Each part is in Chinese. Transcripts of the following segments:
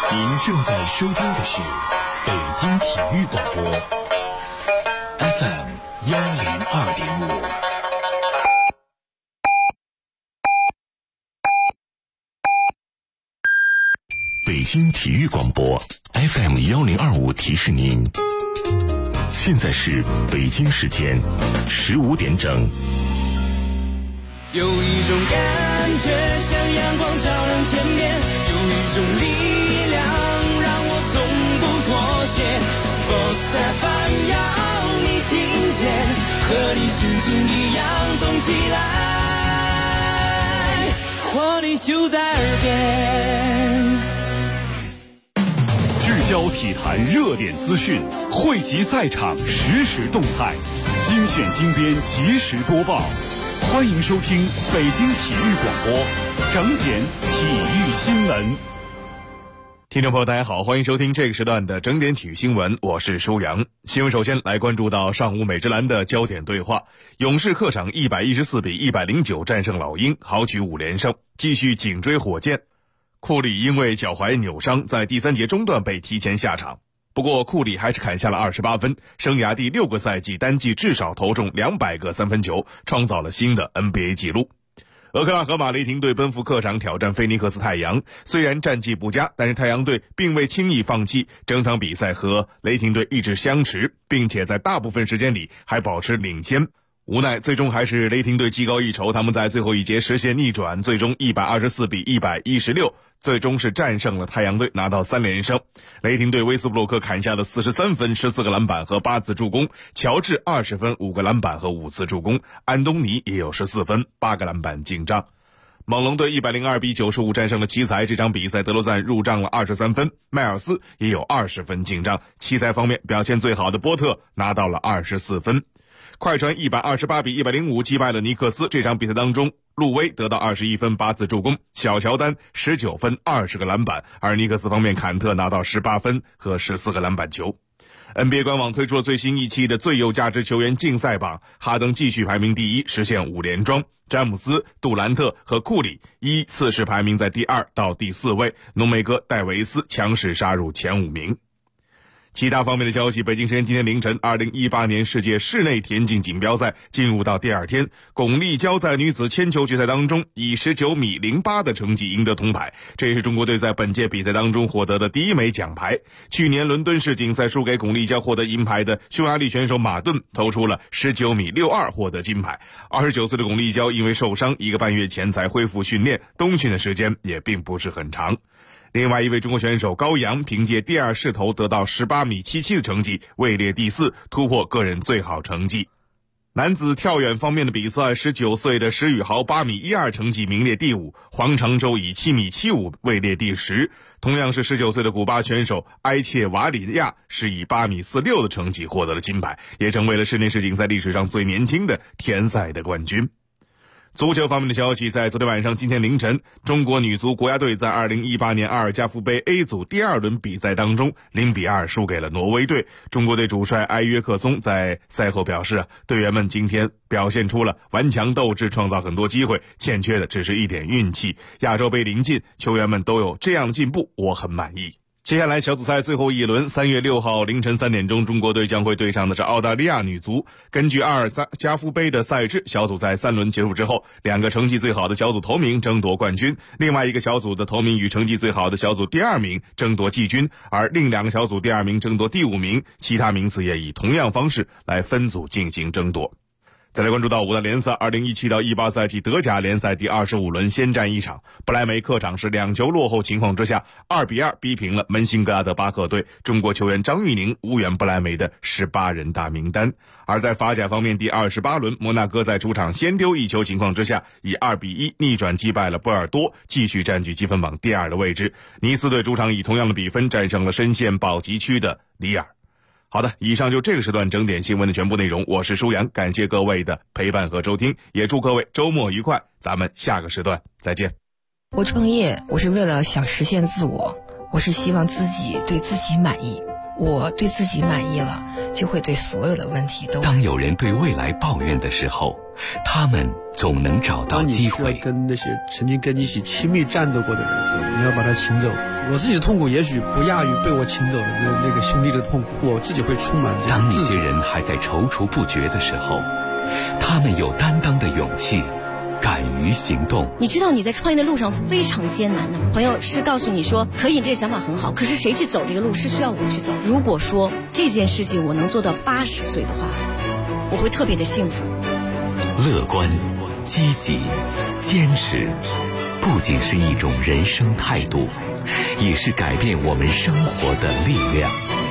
您正在收听的是北京体育广播 FM 102.5。北京体育广播 FM 1025提示您，现在是北京时间15点整。 有一种感觉像阳光照亮天边，有一种力量让我从不妥协。Sports FM 要你听见，和你心情一样动起来，活力就在耳边。 聚焦体坛热点资讯，汇集赛场实时动态，精选精编及时播报。欢迎收听北京体育广播整点体育新闻。 听众朋友大家好，欢迎收听这个时段的整点体育新闻，我是舒阳。新闻首先来关注到上午美职篮的焦点对话，勇士客场114比109战胜老鹰，豪取5连胜，继续紧追火箭。库里因为脚踝扭伤，在第3节中段被提前下场。不过库里还是砍下了28分，生涯第6个赛季单季至少投中200个三分球，创造了新的 NBA 纪录。俄克拉荷马雷霆队奔赴客场挑战菲尼克斯太阳，虽然战绩不佳，但是太阳队并未轻易放弃，整场比赛和雷霆队一直相持，并且在大部分时间里还保持领先。无奈最终还是雷霆队技高一筹，他们在最后一节实现逆转，最终124比116，最终是战胜了太阳队，拿到3连胜。雷霆队威斯布鲁克砍下了43分、14个篮板和8次助攻，乔治20分、5个篮板和5次助攻，安东尼也有14分、8个篮板进账。猛龙队102比95战胜了奇才，这场比赛德罗赞入账了23分，迈尔斯也有20分进账。奇才方面表现最好的波特拿到了24分。快船128比105击败了尼克斯，这场比赛当中路威得到21分8次助攻，小乔丹19分20个篮板，而尼克斯方面坎特拿到18分和14个篮板球。NBA 官网推出了最新一期的最有价值球员竞赛榜，哈登继续排名第1，实现5连庄，詹姆斯、杜兰特和库里依次是排名在第2到第4位，浓眉哥戴维斯强势杀入前5名。其他方面的消息，北京时间今天凌晨，2018年世界室内田径锦标赛进入到第2天，巩立姣在女子铅球决赛当中以19米08的成绩赢得铜牌，这也是中国队在本届比赛当中获得的第1枚奖牌。去年伦敦世锦赛输给巩立姣获得银牌的匈牙利选手马顿投出了19米62获得金牌。29岁的巩立姣因为受伤1个半月前才恢复训练，冬训的时间也并不是很长。另外一位中国选手高阳凭借第2试投得到18米77的成绩，位列第4，突破个人最好成绩。男子跳远方面的比赛，19岁的石宇豪8米12成绩名列第5，黄长洲以7米75位列第10。同样是19岁的古巴选手埃切瓦里亚是以8米46的成绩获得了金牌，也成为了室内世锦赛历史上最年轻的田赛的冠军。足球方面的消息，在昨天晚上今天凌晨，中国女足国家队在2018年阿尔加夫杯 A 组第2轮比赛当中0比2输给了挪威队。中国队主帅埃约克松在赛后表示，队员们今天表现出了顽强斗志，创造很多机会，欠缺的只是一点运气。亚洲杯临近，球员们都有这样的进步，我很满意。接下来小组赛最后一轮，3月6号凌晨3点钟，中国队将会对上的是澳大利亚女足。根据阿尔加夫杯的赛制，小组赛3轮结束之后，2个成绩最好的小组头名争夺冠军，另外一个小组的头名与成绩最好的小组第2名争夺季军，而另2个小组第2名争夺第5名，其他名次也以同样方式来分组进行争夺。再来关注到五大联赛2017到18赛季德甲联赛第25轮先战一场，不莱梅客场是2球落后情况之下2比2逼平了门兴格拉德巴赫队，中国球员张玉宁无缘不莱梅的18人大名单。而在法甲方面，第28轮摩纳哥在主场先丢1球情况之下以2比1逆转击败了波尔多，继续占据积分榜第2的位置。尼斯队主场以同样的比分战胜了深陷保级区的里尔。好的，以上就这个时段整点新闻的全部内容，我是舒阳，感谢各位的陪伴和收听，也祝各位周末愉快，咱们下个时段再见。 我创业，我是为了想实现自我，我是希望自己对自己满意，我对自己满意了，就会对所有的问题都。 当有人对未来抱怨的时候，他们总能找到机会。 当你需要跟那些曾经跟你一起亲密战斗过的人，你要把他请走， 我自己的痛苦也许不亚于被我请走的那个兄弟的痛苦，我自己会充满这当一种自责。 些人还在踌躇不决的时候，他们有担当的勇气，敢于行动。 你知道你在创业的路上非常艰难的，朋友是告诉你说可以，这个想法很好，可是谁去走这个路是需要我去走。如果说这件事情我能做到80岁的话，我会特别的幸福。 乐观、积极、坚持，不仅是一种人生态度，也是改变我们生活的力量。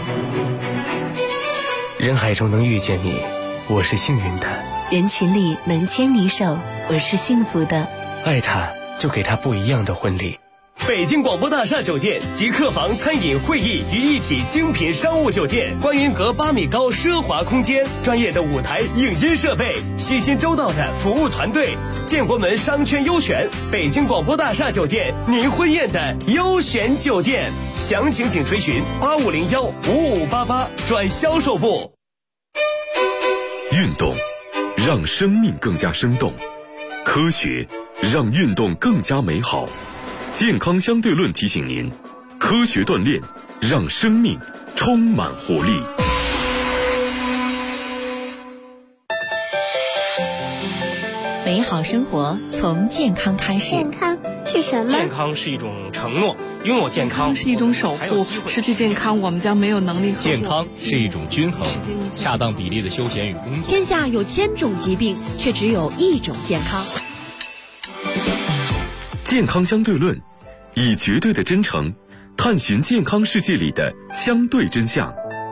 人海中能遇见你，我是幸运的； 人群里能牵你手，我是幸福的。 爱他，就给他不一样的婚礼。 北京广播大厦酒店集客房、餐饮、会议于一体精品商务酒店，观云阁8米高奢华空间，专业的舞台影音设备，细心周到的服务团队，建国门商圈优选，北京广播大厦酒店，您婚宴的优选酒店。详情请垂询85015588转销售部。 运动让生命更加生动，科学让运动更加美好。健康相对论提醒您，科学锻炼让生命充满活力。 美好生活从健康开始。 健康是什么？ 健康是一种承诺，拥有健康是一种守护，失去健康我们将没有能力。 健康是一种均衡、恰当比例的休闲与工作。 天下有1000种疾病，却只有1种健康。 健康相对论，以绝对的真诚探寻健康世界里的相对真相。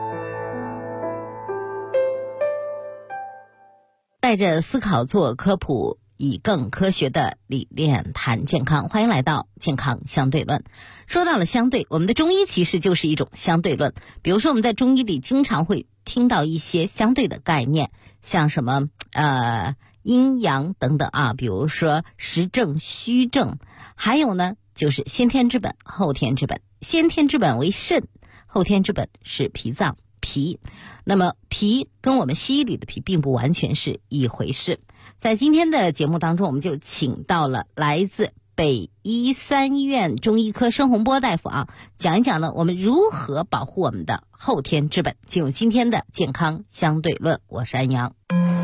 带着思考做科普，以更科学的理念谈健康。欢迎来到健康相对论。说到了相对，我们的中医其实就是一种相对论。比如说我们在中医里经常会听到一些相对的概念，像什么阴阳等等啊，比如说实证、虚证，还有呢就是先天之本、后天之本。先天之本为肾，后天之本是脾脏、脾。那么脾跟我们西医里的脾并不完全是一回事。在今天的节目当中，我们就请到了来自北医3医院中医科申洪波大夫啊，讲一讲呢我们如何保护我们的后天之本。进入今天的健康相对论，我是安阳。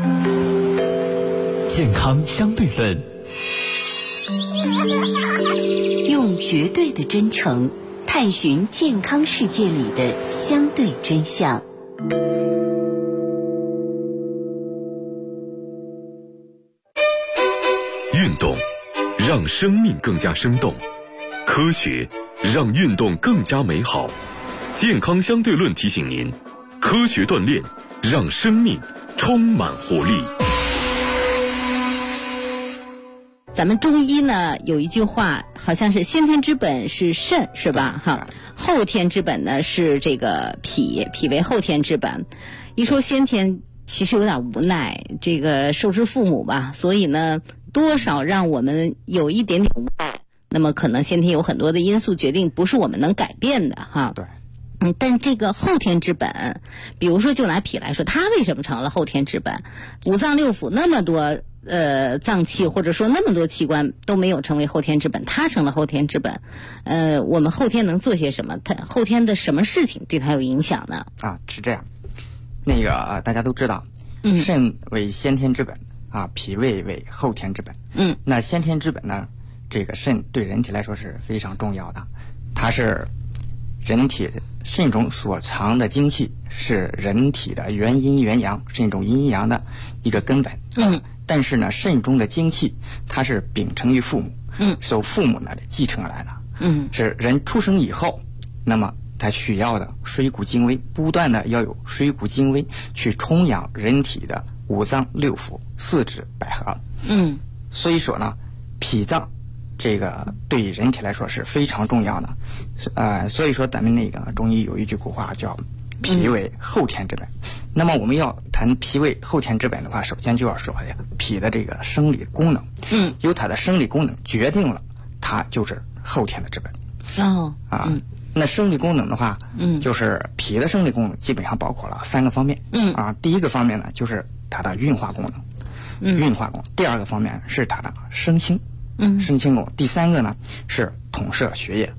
健康相对论， 用绝对的真诚探寻健康世界里的相对真相。 运动让生命更加生动，科学让运动更加美好。健康相对论提醒您，科学锻炼让生命充满活力。 咱们中医呢有一句话，好像是先天之本是肾，是吧？哈，后天之本呢是这个脾，脾为后天之本。一说先天，其实有点无奈，这个受之父母吧，所以呢，多少让我们有一点点无奈。那么可能先天有很多的因素决定，不是我们能改变的哈。 对。 但这个后天之本，比如说就拿脾来说，它为什么成了后天之本？五脏六腑那么多脏器，或者说那么多器官都没有成为后天之本，它成了后天之本。我们后天能做些什么？它后天的什么事情对它有影响呢？ 啊，是这样。那个大家都知道，肾为先天之本啊，脾胃为后天之本。那先天之本呢，这个肾对人体来说是非常重要的，它是人体肾中所藏的精气，是人体的元阴元阳，肾中阴阳的一个根本。但是呢，肾中的精气它是秉承于父母，受父母那里继承来的。是人出生以后，那么他需要的水谷精微，不断的要有水谷精微去充养人体的五脏六腑、四肢百合。所以说呢，脾脏这个对人体来说是非常重要的。所以说咱们那个中医有一句古话叫脾为后天之本。那么我们要谈脾胃后天之本的话，首先就要说呀，脾的这个生理功能，由它的生理功能决定了它就是后天的之本。那生理功能的话，就是脾的生理功能基本上包括了3个方面。第一个方面呢，就是它的运化功能，运化功能；第二个方面是它的生清，生清功能；第三个呢是统摄血液；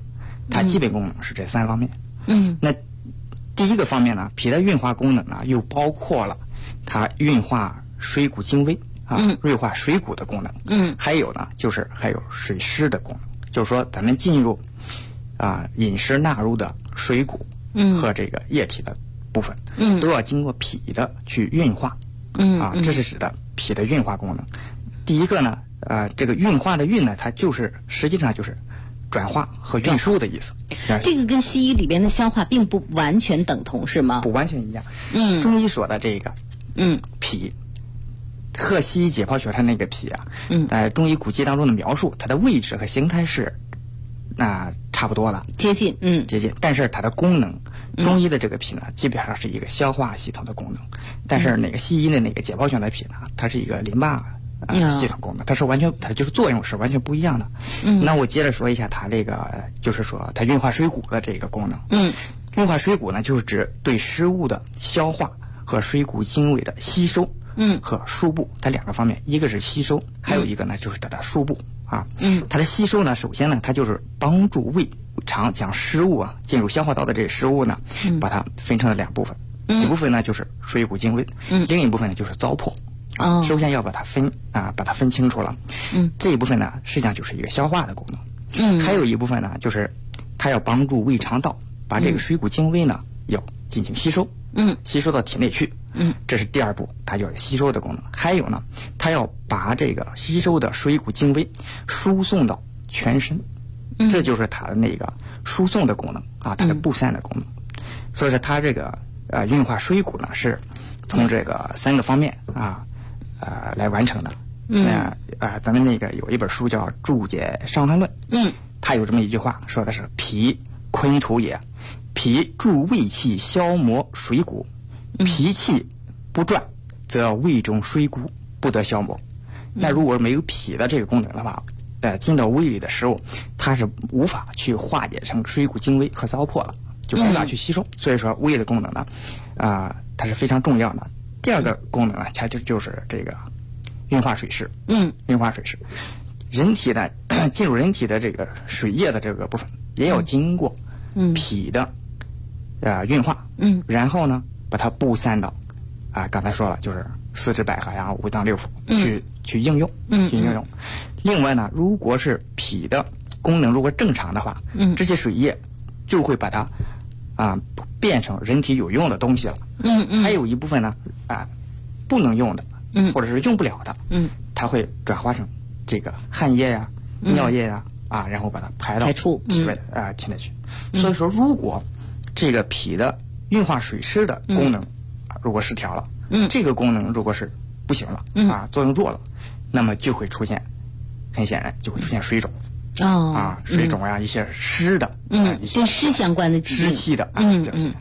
它基本功能是这3方面。那第一个方面呢，脾的运化功能呢，又包括了它运化水谷精微润化水谷的功能。还有呢，就是还有水湿的功能，就是说咱们进入饮食纳入的水谷和这个液体的部分，都要经过脾的去运化。这是指的脾的运化功能。第一个呢，这个运化的运呢，它就是实际上就是转化和运输的意思。 这个跟西医里边的消化并不完全等同，是吗？ 不完全一样。中医说的这个脾和西医解剖学它那个脾中医古籍当中的描述，它的位置和形态是差不多了， 接近。 但是它的功能，中医的这个脾呢，基本上是一个消化系统的功能，但是那个西医的那个解剖学的脾呢，它是一个淋巴系统功能，它就是作用是完全不一样的。那我接着说一下它这个，就是说它运化水谷的这个功能。运化水谷呢，就是指对食物的消化和水谷精微的吸收和输布，它2个方面，一个是吸收，还有一个呢就是它的输布。它的吸收呢，首先呢，它就是帮助胃肠将食物进入消化道的这个食物呢，把它分成了2部分，一部分呢就是水谷精微，另一部分呢就是糟粕。首先要把它分清楚了。这一部分呢，实际上就是一个消化的功能。还有一部分呢，就是它要帮助胃肠道把这个水谷精微呢要进行吸收，吸收到体内去。这是第2步，它有吸收的功能。还有呢，它要把这个吸收的水谷精微输送到全身，这就是它的那个输送的功能它的布散的功能。所以说它这个运化水谷呢，是从这个3个方面来完成的。咱们那个有一本书叫《注解伤寒论》，它有这么一句话，说的是脾坤土也，脾助胃气消磨水谷，脾气不转，则胃中水谷不得消磨。那如果没有脾的这个功能的话，进到胃里的食物，它是无法去化解成水谷精微和糟粕了，就无法去吸收。所以说胃的功能呢，它是非常重要的。第2个功能呢，它就是这个运化水湿。运化水湿，人体呢进入人体的这个水液的这个部分，也要经过脾的运化，然后呢把它布散到刚才说了，就是4肢百合呀、5脏6腑去应用，另外呢，如果是脾的功能如果正常的话，这些水液就会把它变成人体有用的东西了。还有一部分呢不能用的，或者是用不了的，它会转化成这个汗液呀、尿液呀然后把它排到体内去。所以说，如果这个脾的运化水湿的功能如果失调了，这个功能如果是不行了作用弱了，那么就会出现，很显然就会出现水肿水肿呀，一些湿的一些跟湿相关的湿气的表现。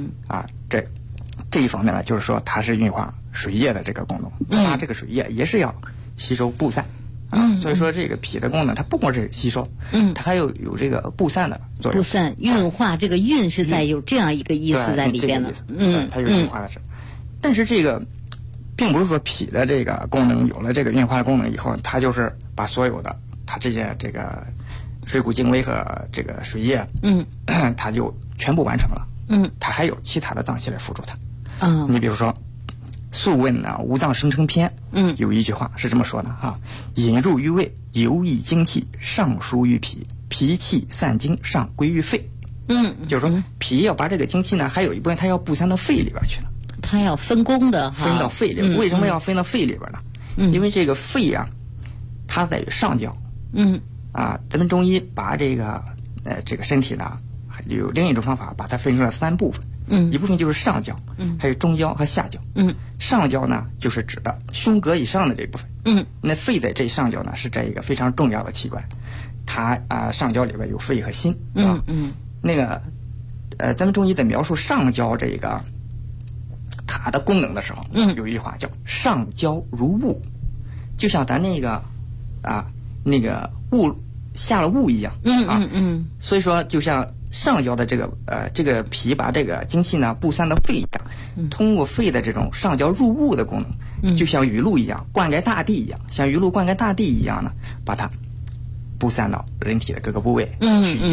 这一方面呢，就是说它是运化水液的这个功能，它这个水液也是要吸收布散所以说这个脾的功能，它不光是吸收，它还有这个布散的作用。 布散运化，这个运是在有这样一个意思在里边的。 它有运化的事。但是这个并不是说脾的这个功能有了这个运化的功能以后，它就是把所有的它这些这个水谷精微和这个水液，它就全部完成了。它还有其他的脏器来辅助它。你比如说《素问》五脏生成篇，有一句话是这么说的引入于胃，游溢精气，上输于脾，脾气散精，上归于肺。就是说脾要把这个精气呢，还有一部分它要布散到肺里边去呢。 它要分工的分到肺里。为什么要分到肺里边呢？因为这个肺它在于上焦。咱们中医把这个身体呢，有另一种方法，把它分成了3部分。一部分就是上焦，还有中焦和下焦。上焦呢，就是指的胸膈以上的这部分。那肺在这上焦呢，是这一个非常重要的器官。它上焦里边有肺和心。那个咱们中医在描述上焦这个它的功能的时候，有一句话叫上焦如雾，就像咱那个那个雾下了雾一样。所以说就像上焦的这个脾把这个精气呢布散到肺一样，通过肺的这种上焦入雾的功能，就像雨露一样灌溉大地一样，像雨露灌溉大地一样呢，把它布散到人体的各个部位去营养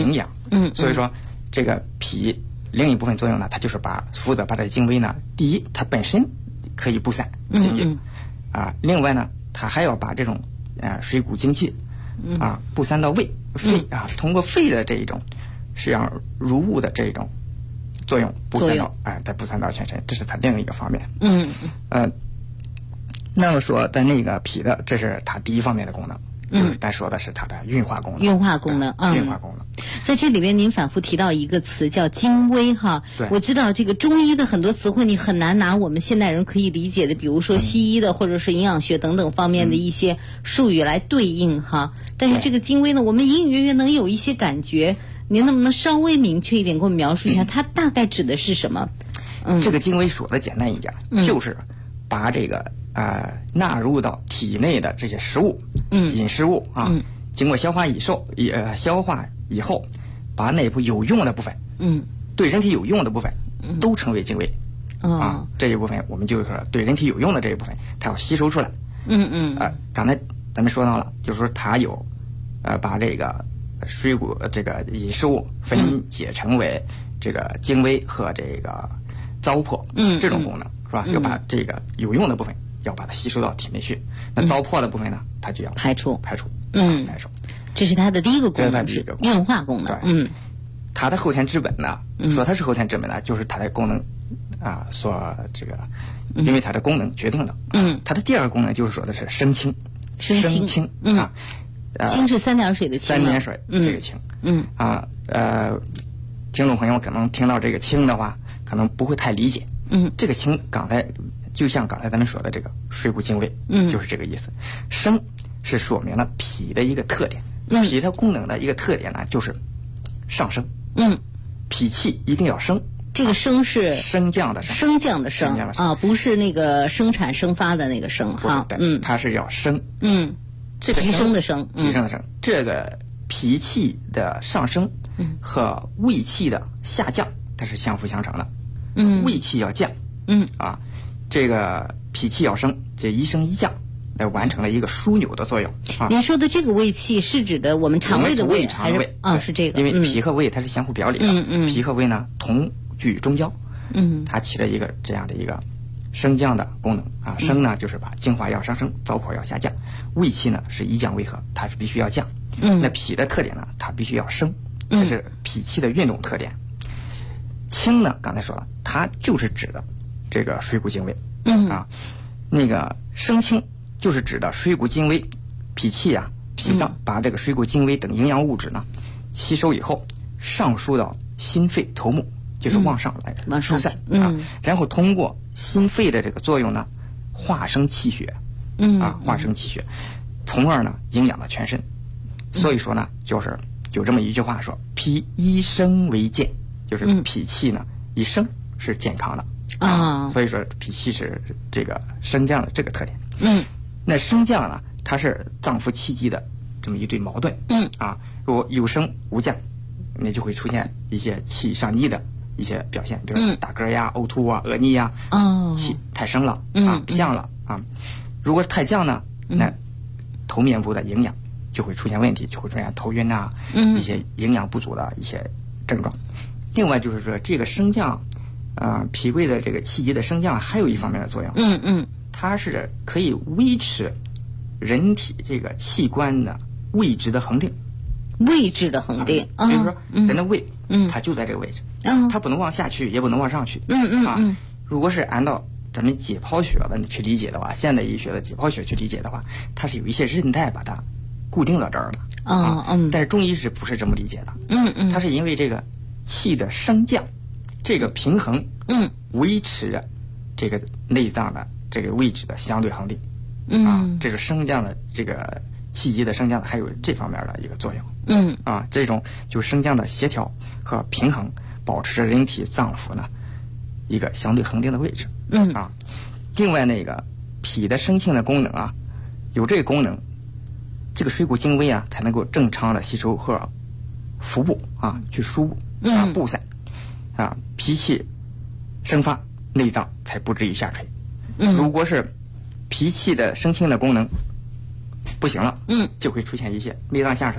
所以说这个脾另一部分作用呢，它就是负责把这个精微呢，第一它本身可以布散精液，另外呢它还要把这种水谷精气布散到肺通过肺的这一种实际上如雾的这种作用布散到再布散到全身，这是它另一个方面。那么说的那个脾的，这是它第一方面的功能，就是咱说的是它的运化功能。 运化功能， 运化功能。 在这里边，您反复提到一个词叫精微哈。 对， 我知道这个中医的很多词汇你很难拿我们现代人可以理解的，比如说西医的或者是营养学等等方面的一些术语来对应哈。但是这个精微呢，我们隐隐约约能有一些感觉，您能不能稍微明确一点给我们描述一下，它大概指的是什么？ 这个精微说的简单一点，就是把这个纳入到体内的这些食物，饮食物经过消化以后，把内部有用的部分，对人体有用的部分，都称为精微。这一部分我们就是说对人体有用的这一部分，它要吸收出来。刚才咱们说到了，就是说它有把这个水谷这个饮食物分解成为这个精微和这个糟粕，这种功能是吧？要把这个有用的部分要把它吸收到体内去，那糟粕的部分呢，它就要排出。 这是它的第一个功能， 是运化功能。 它的后天之本呢，说它是后天之本呢，就是它的功能所这个，因为它的功能决定的。它的第二个功能就是说的是生清。 清清是三点水的清。 三点水这个清。听众朋友可能听到这个清的话，可能不会太理解。这个清就像刚才咱们说的这个水谷精微，就是这个意思。生是说明了脾的一个特点，脾的功能的一个特点呢，就是上升。脾气一定要升。 这个升是升降的升， 升降的升不是那个生产生发的那个升哈。 它是要升。这个提升的升， 提升的升。这个脾气的上升和胃气的下降，它是相辅相成的。胃气要降。这个脾气要升，这一升一降，来完成了一个枢纽的作用。 您说的这个胃气是指的我们肠胃的胃，还是是这个？ 因为脾和胃它是相互表里的。脾和胃呢同居中焦。它起了一个这样的一个升降的功能。升呢就是把精华要上升，糟粕要下降。胃气呢是以降为和，它是必须要降。那脾的特点呢，它必须要升，这是脾气的运动特点。清呢，刚才说了，它就是指的这个水谷精微。那个生清就是指的水谷精微，脾气脾脏把这个水谷精微等营养物质呢吸收以后，上输到心肺头目，就是往上来疏散。然后通过心肺的这个作用呢，化生气血。化生气血，从而呢营养了全身。所以说呢，就是有这么一句话说，脾一升为健，就是脾气呢一升是健康的。所以说脾气是这个升降的这个特点。那升降呢，它是脏腑气机的这么一对矛盾。如果有升无降，那就会出现一些气上逆的一些表现，比如打嗝呀、呕吐恶逆呀。气太升了不降了如果太降呢，那头面部的营养就会出现问题，就会出现头晕一些营养不足的一些症状。另外就是说，这个升降脾胃的这个气机的升降还有一方面的作用。它是可以维持人体这个器官的位置的恒定。 位置的恒定， 比如说人的胃，它就在这个位置，它不能往下去，也不能往上去。如果是按照咱们解剖学的去理解的话，现代医学的解剖学去理解的话，它是有一些韧带把它固定到这儿的。但是中医是不是这么理解的？它是因为这个气的升降，这个平衡，维持着这个内脏的这个位置的相对恒定。这是升降的这个气机的升降的，还有这方面的一个作用。这种就是升降的协调和平衡，保持着人体脏腑呢一个相对恒定的位置。另外那个脾的升清的功能有这个功能，这个水谷精微才能够正常的吸收和腹部去输布散脾气生发，内脏才不至于下垂。如果是脾气的升清的功能不行了，就会出现一些内脏下垂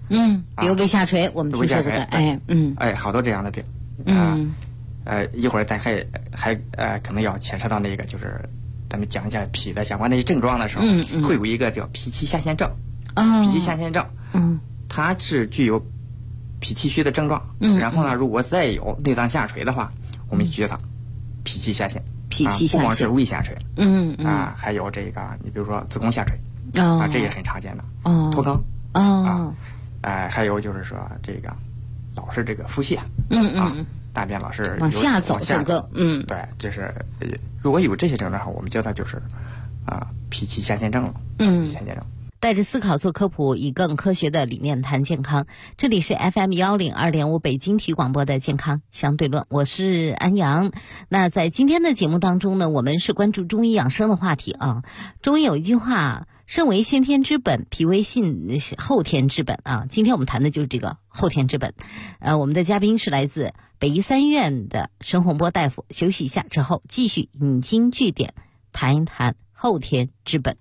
比如胃下垂，我们听说过的， 好多这样的病，一会儿咱还可能要牵扯到那个，就是咱们讲一下脾的相关的症状的时候，会有一个叫脾气下陷症。脾气下陷症，它是具有脾气虚的症状。然后呢，如果再有内脏下垂的话，我们就觉得脾气下陷。 脾气下陷， 不光是胃下垂，还有这个，你比如说子宫下垂，这也很常见的。脱肛，还有就是说这个老是这个腹泻，大便老是往下走， 对，这是如果有这些症状，我们叫它就是脾气下陷症了。下陷症。 带着思考做科普，以更科学的理念谈健康。这里是 FM102.5 北京体育广播的健康相对论，我是安阳。那在今天的节目当中呢，我们是关注中医养生的话题啊。中医有一句话，肾为先天之本，脾为后天之本啊。今天我们谈的就是这个后天之本。我们的嘉宾是来自北医三院的申洪波大夫。休息一下之后，继续引经据典，谈一谈后天之本。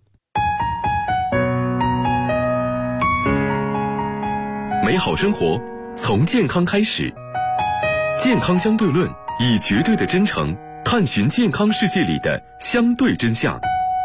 美好生活从健康开始，健康相对论以绝对的真诚探寻健康世界里的相对真相。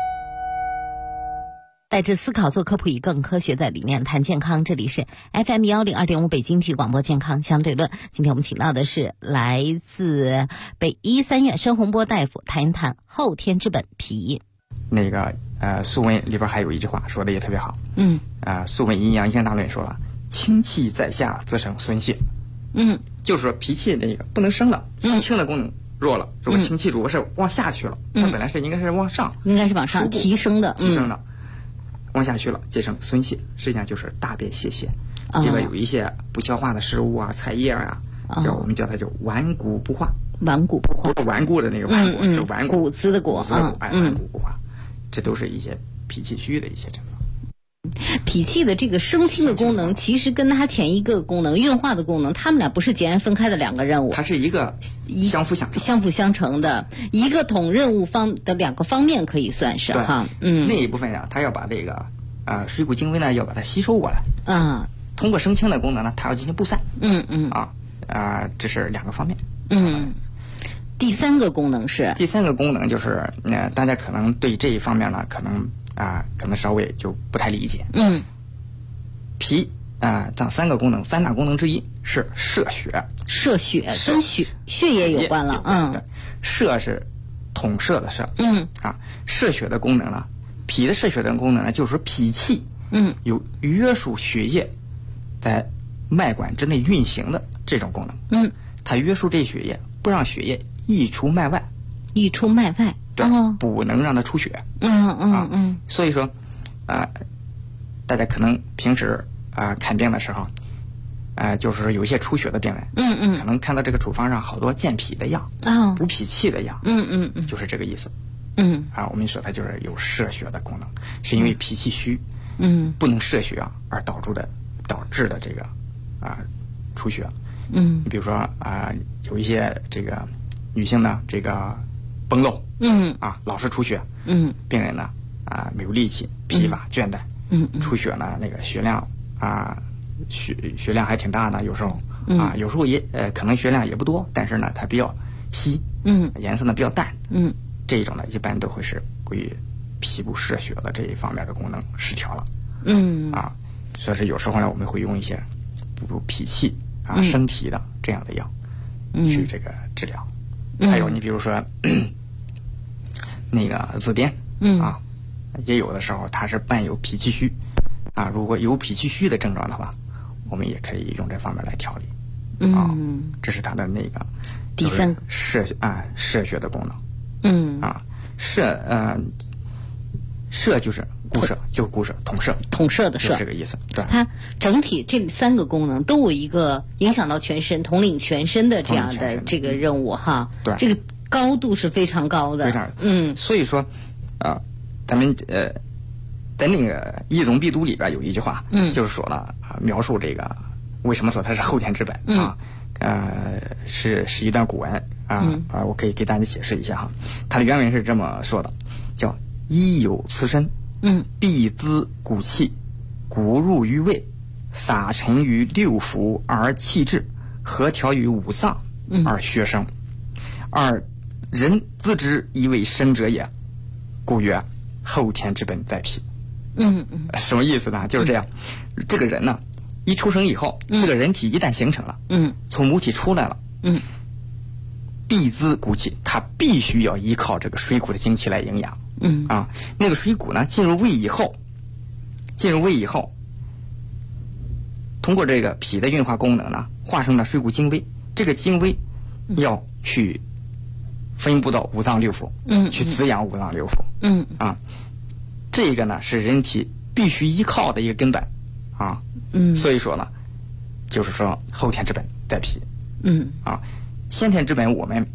带着思考做科普，以更科学的理念谈健康。这里是 FM102.5 北京体育广播健康相对论。今天我们请到的是来自北医三院申洪波大夫，谈一谈后天之本脾。 那个素问里边还有一句话说的也特别好。素问阴阳应大论说了，清气在下则生孙泄。就是说脾气这个不能生了，生清的功能弱了。如果清气如果是往下去了，它本来是应该是往上， 应该是往上提升的， 往下去了，结成孙泄，实际上就是大便泄泻。里边有一些不消化的食物啊、菜叶啊，我们叫它叫顽固不化。 顽固不化， 不是顽固的那个顽固，是顽固骨子的骨顽固不化，这都是一些脾气虚的一些症状。 脾气的这个升清的功能，其实跟它前一个功能运化的功能，它们俩不是截然分开的两个任务， 它是一个相辅相成的一个统任务方的两个方面，可以算是哈。 那一部分呀，它要把这个水谷精微呢，要把它吸收过来通过升清的功能呢，它要进行布散。这是两个方面。 第三个功能就是大家可能对这一方面呢，可能稍微就不太理解。脾这三个功能，三大功能之一是摄血跟血液有关了。 对，摄是统摄的摄。摄血的功能呢，脾的摄血的功能呢，就是说脾气有约束血液在脉管之内运行的这种功能。它约束这血液，不让血液溢出脉外。对，不能让它出血。所以说大家可能平时看病的时候就是有一些出血的病人，可能看到这个处方上好多健脾的药，补脾气的药，就是这个意思。我们说它就是有摄血的功能，是因为脾气虚，不能摄血而导致的这个出血。你比如说有一些这个女性呢，这个崩漏，老是出血，病人呢没有力气，疲乏倦怠，出血呢那个血量血量还挺大的，有时候有时候也可能血量也不多，但是呢它比较稀，颜色呢比较淡，这一种呢一般都会是归于脾部摄血的这一方面的功能失调了。所以说有时候呢我们会用一些补脾气升脾的这样的药去这个治疗。还有你比如说那个紫癜也有的时候它是伴有脾气虚如果有脾气虚的症状的话，我们也可以用这方面来调理。这是它的那个第三摄血的功能。摄就是固摄，就是固摄，统摄的摄，这个意思。对， 它整体这三个功能都有一个影响到全身、统领全身的这样的这个任务哈。 对， 这个高度是非常高的。 非常。所以说咱们在那个《易容必读》里边有一句话，就是说了描述这个为什么说它是后天之本是一段古文我可以给大家解释一下哈。它的原文是这么说的，叫一有此身，必滋骨气，骨入于胃， 撒陈于六腑而气滞，合调于五脏而血生，而人自知以为生者也，故曰后天之本在脾。什么意思呢？就是这样，这个人呢，一出生以后，这个人体一旦形成了，从母体出来了，必滋骨气，他必须要依靠这个水谷的精气来营养。那个水谷呢，进入胃以后，通过这个脾的运化功能呢，化生了水谷精微，这个精微要去分布到五脏六腑，去滋养五脏六腑。这个呢是人体必须依靠的一个根本啊。所以说呢，就是说后天之本在脾。先天之本我们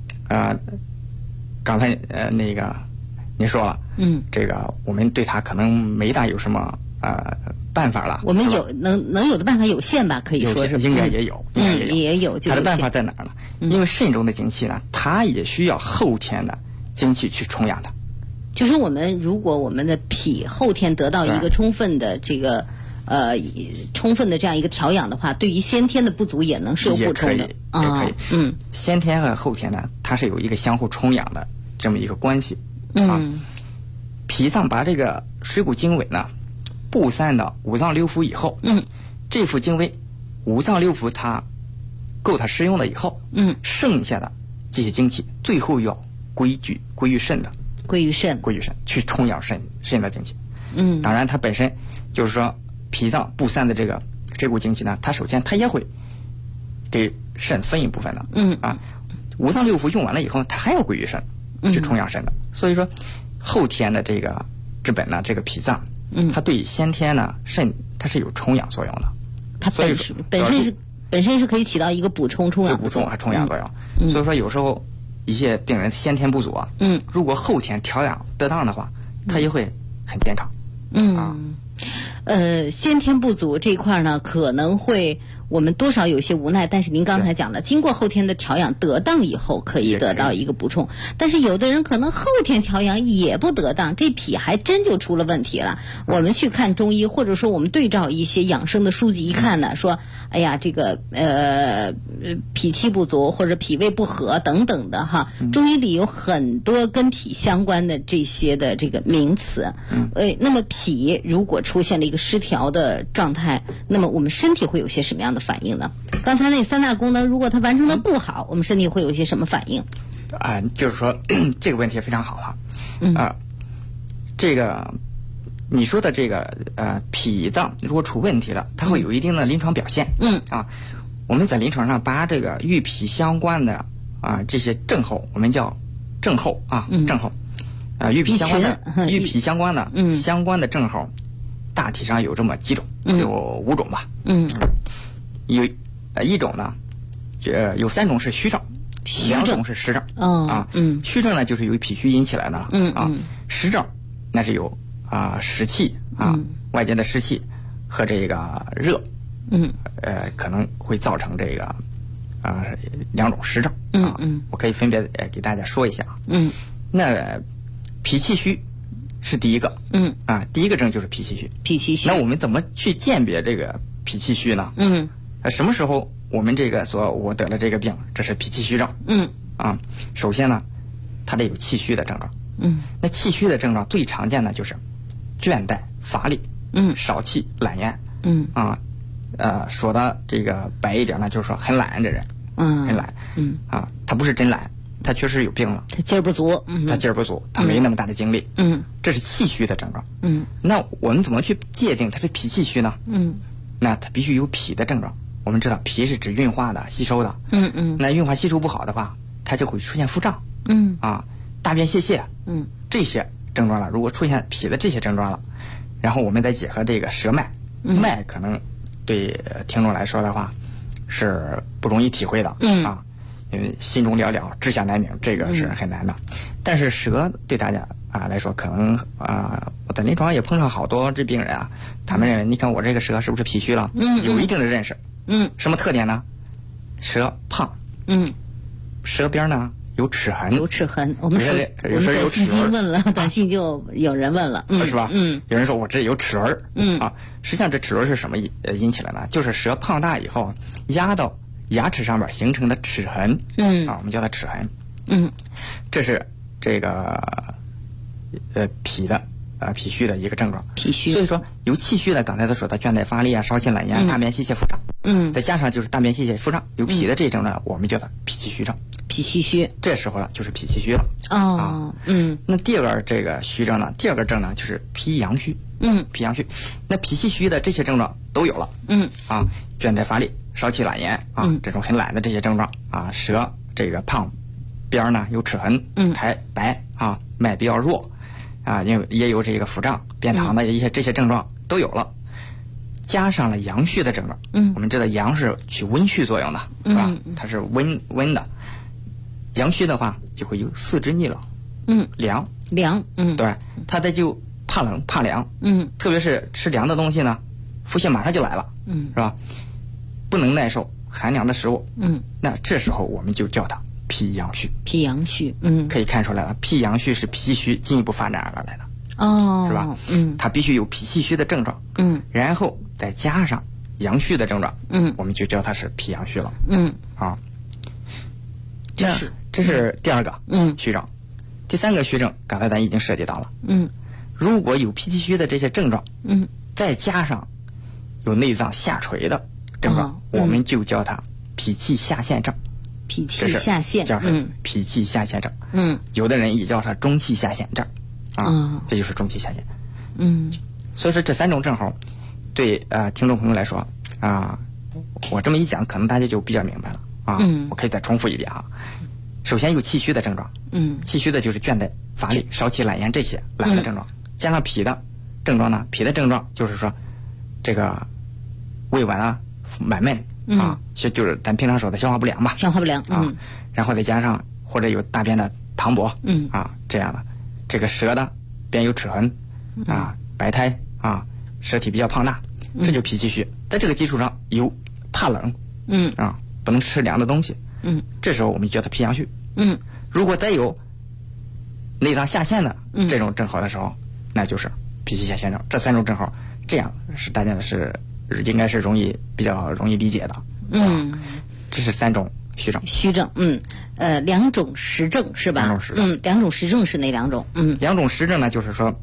刚才那个您说了，这个我们对它可能没大有什么办法了。 我们能有的办法有限吧，可以说是应该也有， 也有。 它的办法在哪儿呢？因为肾中的精气呢，它也需要后天的精气去充养它。 就是如果我们的脾后天得到一个充分的这个充分的这样一个调养的话，对于先天的不足也能是有补充的。 也可以。先天和后天呢，它是有一个相互充养的这么一个关系。脾脏把这个水谷精微呢布散到五脏六腑以后，这副精微五脏六腑它够它使用了以后，剩下的这些精气最后要归于肾的。归于肾去充养肾的精气。当然它本身就是说脾脏布散的这个水谷精气呢，它首先它也会给肾分一部分的。五脏六腑用完了以后，它还要归于肾去充养肾的。所以说后天的这个之本呢，这个脾脏，它对先天呢肾它是有充养作用的。 它本身是可以起到一个补充充养作用。所以说有时候一些病人先天不足啊，如果后天调养得当的话，他也会很健康。 先天不足这一块呢，可能会我们多少有些无奈，但是您刚才讲了，经过后天的调养得当以后，可以得到一个补充。但是有的人可能后天调养也不得当，这脾还真就出了问题了。我们去看中医，或者说我们对照一些养生的书籍一看呢，说哎呀，这个脾气不足或者脾胃不和等等的哈，中医里有很多跟脾相关的这些的这个名词。那么脾如果出现了一个失调的状态，那么我们身体会有些什么样的反应呢？刚才那三大功能如果它完成的不好，我们身体会有一些什么反应？ 就是说这个问题非常好了。这个你说的这个脾脏如果出问题了，它会有一定的临床表现。我们在临床上把这个与脾相关的这些症候，我们叫症候症候。与脾相关的相关的症候，大体上有这么几种，有5种吧。有一种呢，有3种是虚症，2种是实症。虚症呢就是由于脾虚引起来的实症那是有湿气外界的湿气和这个热，可能会造成这个2种实症。我可以分别给大家说一下。那脾气虚是第一个。第一个症就是脾气虚。 脾气虚。 那我们怎么去鉴别这个脾气虚呢？什么时候我们我得了这个病，这是脾气虚症？首先呢，它得有气虚的症状。那气虚的症状最常见的就是倦怠、乏力，少气、懒言。说的这个白一点呢，就是说很懒，这人很懒。他不是真懒，他确实有病了， 他劲儿不足， 他没那么大的精力。这是气虚的症状。那我们怎么去界定它是脾气虚呢？那它必须有脾的症状。我们知道脾是指运化的、吸收的。那运化吸收不好的话，它就会出现腹胀。大便泄。这些症状了，如果出现脾的这些症状了，然后我们再结合这个舌脉，脉可能对听众来说的话是不容易体会的。因为心中了了，志向难明，这个是很难的。但是舌对大家来说，可能我在临床也碰上好多这病人他们认为，你看我这个舌是不是脾虚了？有一定的认识。什么特点呢？舌胖。舌边呢有齿痕。 有齿痕，我们短信机问了，短信就有人问了， 是吧？有人说我这有齿轮，实际上这齿轮是什么引起来的？就是蛇胖大以后压到牙齿上面形成的齿痕，我们叫它齿痕，这是这个脾虚的一个症状。 脾虚， 所以说有气虚的，刚才都说的倦怠乏力啊、少气懒言、大便泄泻腹胀，再加上就是大便泄泻腹胀，有脾的这一症呢，我们叫它脾气虚症。 脾气虚， 这时候呢就是脾气虚了。那第二个这个虚症呢，第二个症呢就是脾阳虚。脾阳虚，那脾气虚的这些症状都有了。倦怠乏力、少气懒言啊，这种很懒的这些症状啊，舌这个胖边呢有齿痕，苔白啊，脉比较弱。也有这个腹胀、便溏的这些症状都有了，加上了阳虚的症状。我们知道阳是起温煦作用的，是吧？它是温的。阳虚的话就会有四肢逆冷，凉，对，它的就怕冷怕凉，特别是吃凉的东西呢，腹泻马上就来了，是吧？不能耐受寒凉的食物，那这时候我们就叫它脾阳虚。 脾阳虚， 可以看出来了，脾阳虚是脾气虚进一步发展而来的，是吧？它必须有脾气虚的症状，然后再加上阳虚的症状，我们就叫它是脾阳虚了，这是第二个虚症。第三个虚症，刚才咱已经涉及到了，如果有脾气虚的这些症状，再加上有内脏下垂的症状，我们就叫它脾气下陷症。 脾气下陷， 叫脾气下陷症。有的人也叫它中气下陷症，这就是中气下陷。所以说这三种症候，对听众朋友来说我这么一讲，可能大家就比较明白了我可以再重复一遍首先有气虚的症状，气虚的就是倦怠乏力、少气懒言这些懒的症状，加上脾的症状呢，脾的症状就是说这个胃脘啊、满闷就是咱平常说的消化不良吧， 消化不良然后再加上或者有大便的溏薄这样的，这个舌的边有齿痕白苔舌体比较胖大，这就脾气虚。在这个基础上有怕冷不能吃凉的东西，这时候我们叫它脾阳虚。如果再有内脏下陷的这种症候的时候，那就是脾气下陷症。这三种症候，这样是大家是应该是比较容易理解的。这是三种虚症。 虚症，两种实症是吧？两种实症是哪两种？ 两种实症呢，就是说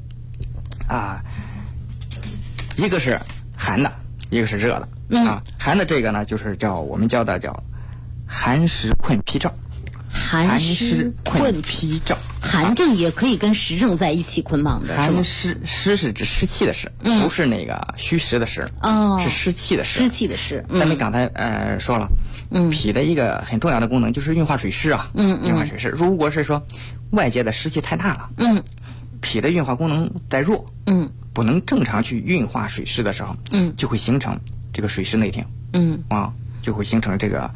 一个是寒的，一个是热的。寒的这个呢，就是我们叫寒湿困脾症。 寒湿困脾症， 寒症也可以跟实症在一起捆绑的。 寒湿是指湿气的湿，不是那个虚实的实，是湿气的湿。 湿气的湿。 咱们刚才说了，脾的一个很重要的功能就是运化水湿运化水湿。如果是说外界的湿气太大了，脾的运化功能再弱，不能正常去运化水湿的时候，就会形成这个水湿内停，就会形成这个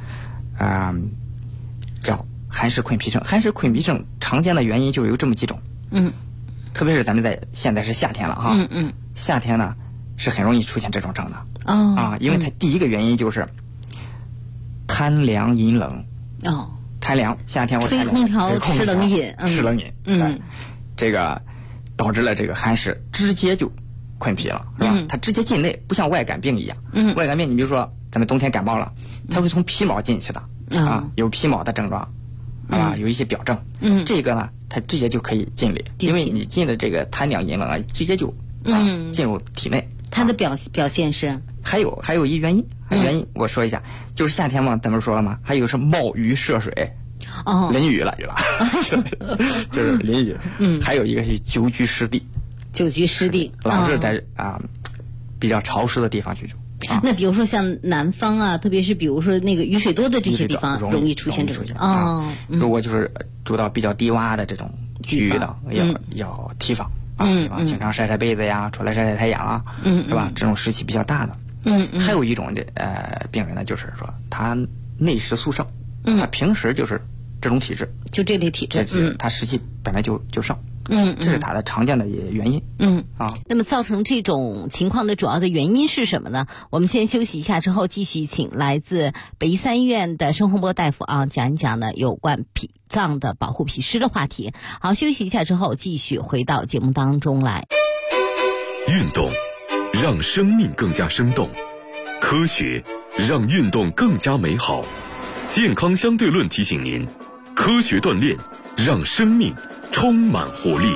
叫寒湿困脾症。寒湿困脾症常见的原因就有这么几种，特别是咱们现在是夏天了夏天呢是很容易出现这种症的因为它第一个原因就是贪凉饮冷贪凉，夏天我吹空调吃冷饮， 这个导致了这个寒湿直接就困脾了，是吧？它直接进内，不像外感病一样。外感病你比如说咱们冬天感冒了，它会从皮毛进去的有皮毛的症状有一些表症。这个呢它直接就可以进里，因为你进了这个贪凉饮冷直接就进入体内。 它的表现是还有一原因，我说一下，就是夏天嘛，咱们说了嘛，还有是冒雨涉水，淋雨了就是淋雨。还有一个是久居湿地，老是在比较潮湿的地方居住。 那比如说像南方特别是比如说那个雨水多的这些地方，容易出现这种如果就是住到比较低洼的这种区域的，要提防经常晒晒被子呀，出来晒晒太阳是吧？这种湿气比较大的。还有一种病人呢，就是说他内湿素盛，他平时就是这种体质， 就这类体质， 他湿气本来就盛这是它的常见的原因。 那么造成这种情况的主要的原因是什么呢？我们先休息一下，之后继续请来自北医三院的申洪波大夫讲一讲呢有关脾脏的保护、脾湿的话题。好，休息一下之后继续回到节目当中来。 运动让生命更加生动，科学让运动更加美好。健康相对论提醒您，科学锻炼让生命充满活力。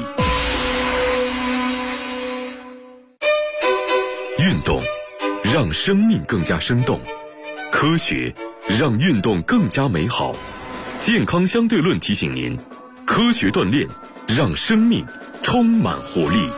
运动让生命更加生动，科学让运动更加美好。健康相对论提醒您，科学锻炼让生命充满活力。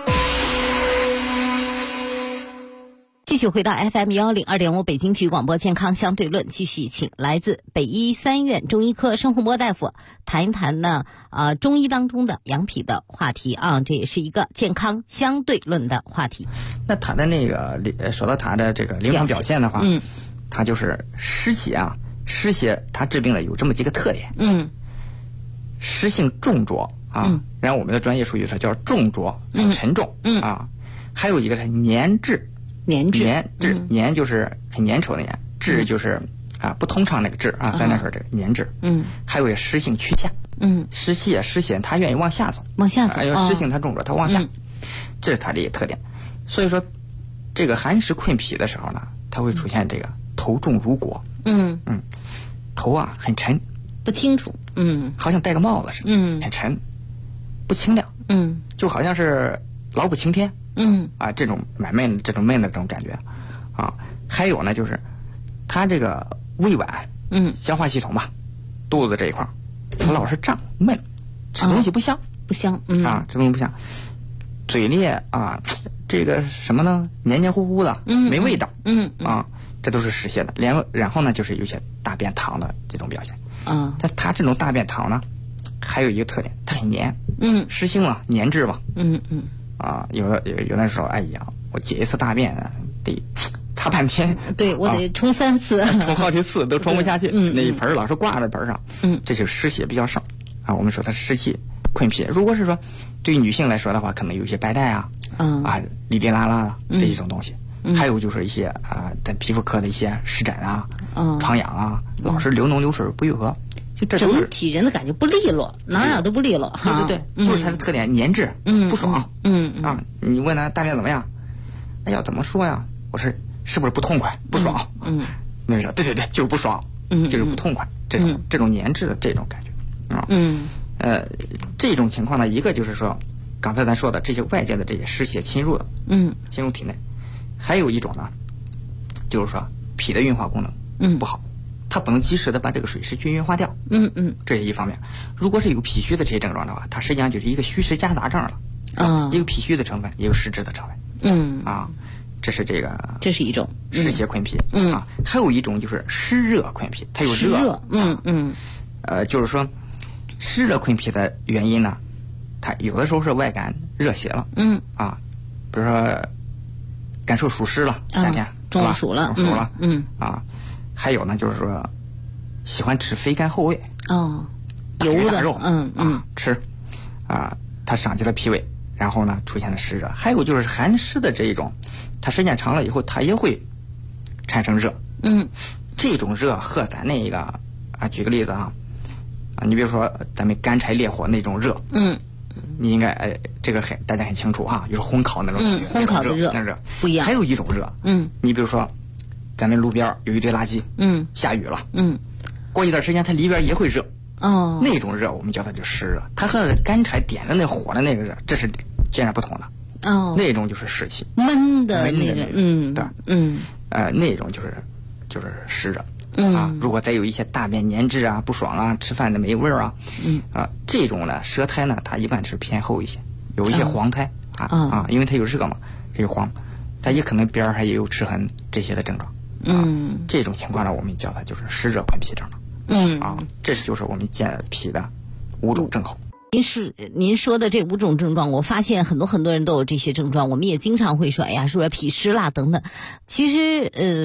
继续回到 FM102.5 北京体育广播健康相对论，继续请来自北医三院中医科申洪波大夫谈一谈呢中医当中的养脾的话题这也是一个健康相对论的话题。 那它的说到它的这个临床表现的话，它就是湿邪湿邪它治病的有这么几个特点。湿性重浊然后我们的专业术语说叫重浊，很沉重还有一个是粘滞。粘就是很粘稠的粘，滞就是不通畅那个滞咱那说这个粘滞。还有一个湿性趋下。湿邪它愿意往下走，因为湿性它重浊，它往下，这是它的一个特点。所以说这个寒湿困脾的时候呢，它会出现这个头重如裹。头很沉， 不清楚， 好像戴个帽子似的，很沉，不清亮，就好像是老不青天。这种满闷的这种感觉还有呢，就是它这个胃脘，消化系统吧，肚子这一块它老是胀闷，吃东西不香，吃东西不香，嘴里这个什么呢，黏黏糊糊的，没味道，这都是湿邪的。然后呢，就是有些大便溏的这种表现。但它这种大便溏呢，还有一个特点，它很黏，湿性嘛，粘滞嘛，有的时候，哎呀，我解一次大便得擦半天， 对我得冲3次， 冲好几次都冲不下去，那一盆老是挂在盆上，这就是湿邪比较盛我们说它湿气困脾。如果是说对于女性来说的话，可能有一些白带哩哩啦啦的这一种东西，还有就是一些在皮肤科的一些湿疹疮疡老是流脓流水不愈合。 整体人的感觉不利落，哪都不利落。 对，就是它的特点，粘滞，不爽。你问他大便怎么样？哎呀，怎么说呀？我是不是不痛快、不爽？没事，对，就是不爽，就是不痛快，这种粘滞的这种感觉这种情况呢，一个就是说，刚才咱说的这些外界的这些湿邪侵入的，侵入体内；还有一种呢，就是说脾的运化功能不好。它不能及时的把这个水湿菌运化掉，这是一方面。如果是有脾虚的这些症状的话，它实际上就是一个虚实夹杂症了，一个脾虚的成分，也有湿滞的成分，这是一种湿邪困脾，还有一种就是湿热困脾，它有热，就是说湿热困脾的原因呢，它有的时候是外感热邪了，比如说感受暑湿了，夏天中了暑了， 还有呢，就是说喜欢吃肥甘厚味油的肉，吃它伤及了脾胃，然后呢出现了湿热。还有就是寒湿的这一种，它时间长了以后，它也会产生热。这种热和咱那一个举个例子你比如说咱们干柴烈火那种热，你应该这个大家很清楚就是烘烤那种烘烤的热， 那热不一样。 还有一种热，你比如说咱们路边有一堆垃圾，下雨了，过一段时间它里边也会热，那种热我们叫它就湿热，它和干柴点着那火的那个热，这是截然不同的。那种就是湿气， 闷的那种， 对，那种就是湿热。如果再有一些大便粘滞不爽吃饭的没味儿这种呢舌苔呢它一般是偏厚一些，有一些黄苔因为它有热嘛，这个黄，它也可能边上也有齿痕这些的症状。这种情况呢我们叫它就是湿热困脾症状。这就是我们健脾的5种症候。 您说的这5种症状，我发现很多人都有这些症状，我们也经常会说，哎呀，是不是脾湿啦等等。其实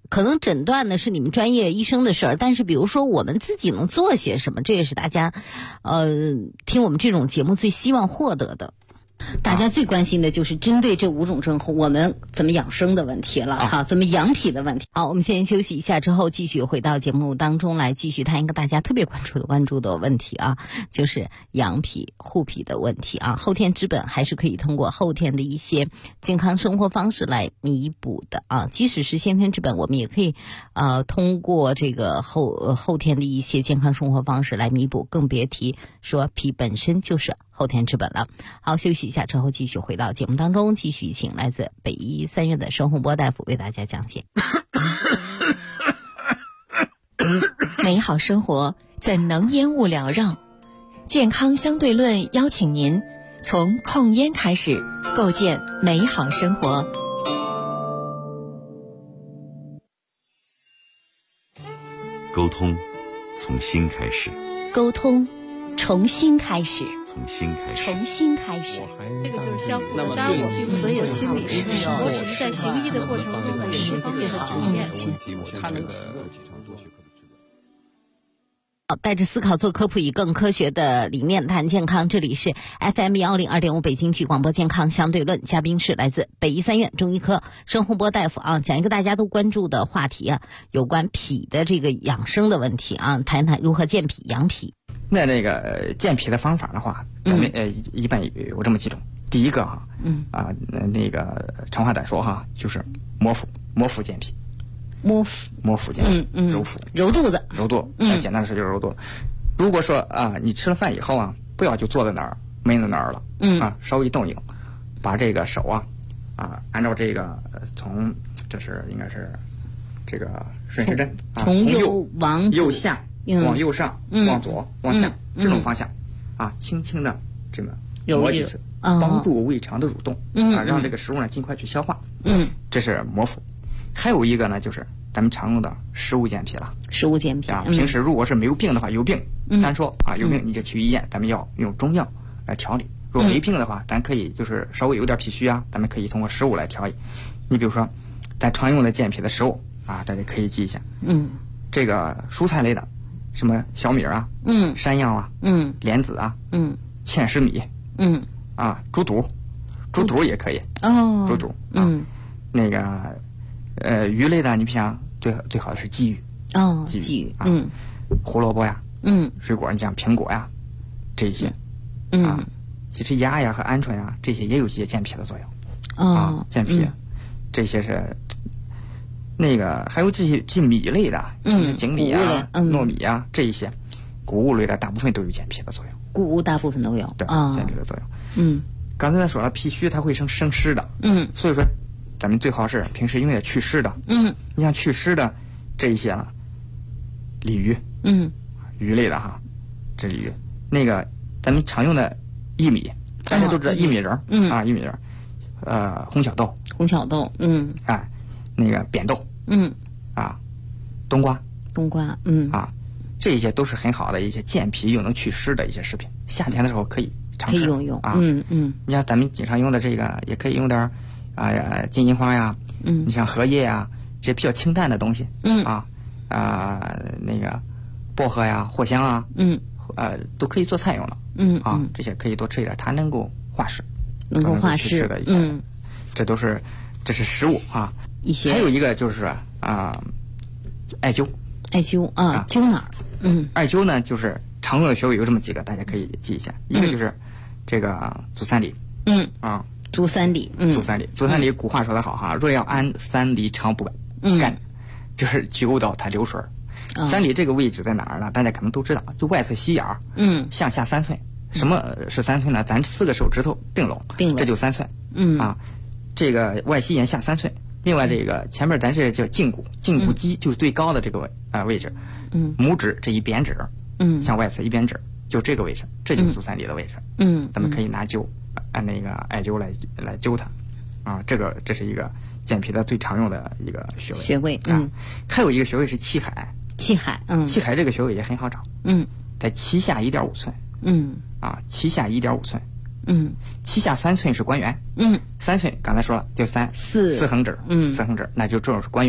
可能诊断呢是你们专业医生的事儿，但是比如说我们自己能做些什么，这也是大家听我们这种节目最希望获得的。 大家最关心的就是针对这5种症候，我们怎么养生的问题了哈，怎么养脾的问题。 好，我们先休息一下，之后继续回到节目当中来，继续谈一个大家特别关注的问题啊，就是养脾护脾的问题啊。后天之本还是可以通过后天的一些健康生活方式来弥补的啊。即使是先天之本，我们也可以通过这个后天的一些健康生活方式来弥补，更别提说脾本身就是后天之本了。好，休息一下之后继续回到节目当中，继续请来自北医3院的申洪波大夫为大家讲解。 美好生活怎能烟雾缭绕？健康相对论邀请您从控烟开始，构建美好生活。 沟通从心开始， 沟通重新开始， 从心开始， 重新开始。 这个就是相互的，当然我并不所有心理是那种，我只是在行医的过程中会释放最好的经验。他们好，带着思考做科普，以更科学的理念谈健康。这里是 FM102.5 北京体育广播健康相对论，嘉宾是来自北医3院中医科申洪波大夫啊，讲一个大家都关注的话题啊，有关脾的这个养生的问题啊，谈一谈如何健脾养脾。 那个健脾的方法的话，咱们一般有这么几种。第一个哈，那个长话短说哈，就是摩腹健脾。摩腹健脾，揉腹， 揉肚子， 简单的说就是揉肚子。如果说你吃了饭以后啊，不要就坐在那儿闷在那儿了，稍微动一动，把这个手按照这个这是应该是这个顺时针， 从右往右下，往右上，往左往下这种方向轻轻的这么磨几次，帮助胃肠的蠕动，让这个食物呢尽快去消化。这是摩腹。还有一个呢，就是咱们常用的食物健脾了。 食物健脾平时如果是没有病的话，有病单说有病你就去医院，咱们要用中药来调理。如果没病的话，咱可以就是稍微有点脾虚咱们可以通过食物来调理。你比如说，咱常用的健脾的食物大家可以记一下。这个蔬菜类的，什么小米山药莲子芡实米猪肚也可以猪肚那个鱼类的，你比像最好的是鲫鱼鲫鱼胡萝卜呀水果你像苹果呀这些其实鸭呀和鹌鹑呀这些也有一些健脾的作用健脾这些是那个还有这些米类的粳米糯米这一些谷物类的大部分都有健脾的作用。 谷物大部分都有对健脾的作用。刚才咱说了脾虚它会生湿的所以说咱们最好是平时用点祛湿的你像祛湿的这一些了鲤鱼鱼类的这鲤鱼那个咱们常用的薏米大家都知道薏米仁薏米仁红小豆那个扁豆冬瓜这一些都是很好的一些健脾又能祛湿的一些食品，夏天的时候可以常吃用你像咱们经常用的这个也可以用点金银花呀你像荷叶呀这些比较清淡的东西那个薄荷呀藿香都可以做菜用的这些可以多吃一点，它能够化湿的一些这是食物一些。 还有一个就是艾灸灸哪儿艾灸呢就是常用的穴位有这么几个，大家可以记一下。一个就是这个足三里足三里足三里古话说得好若要安三里常不干就是灸到它流水。三里这个位置在哪儿呢？大家可能都知道，就外侧膝眼向下3寸。什么是3寸呢？咱4个手指头并拢这就3寸这个外膝眼下3寸。另外这个前面咱这叫胫骨肌就是最高的这个位置拇指这一扁指向外侧一扁指就这个位置，这就是足三里的位置咱们可以拿灸按那个艾灸来灸它这是一个健脾的最常用的一个穴位还有一个穴位是气海气海这个穴位也很好找在脐下1.5寸脐下1.5寸脐下3寸是关元3寸刚才说了就4横指4横指那就这种是关元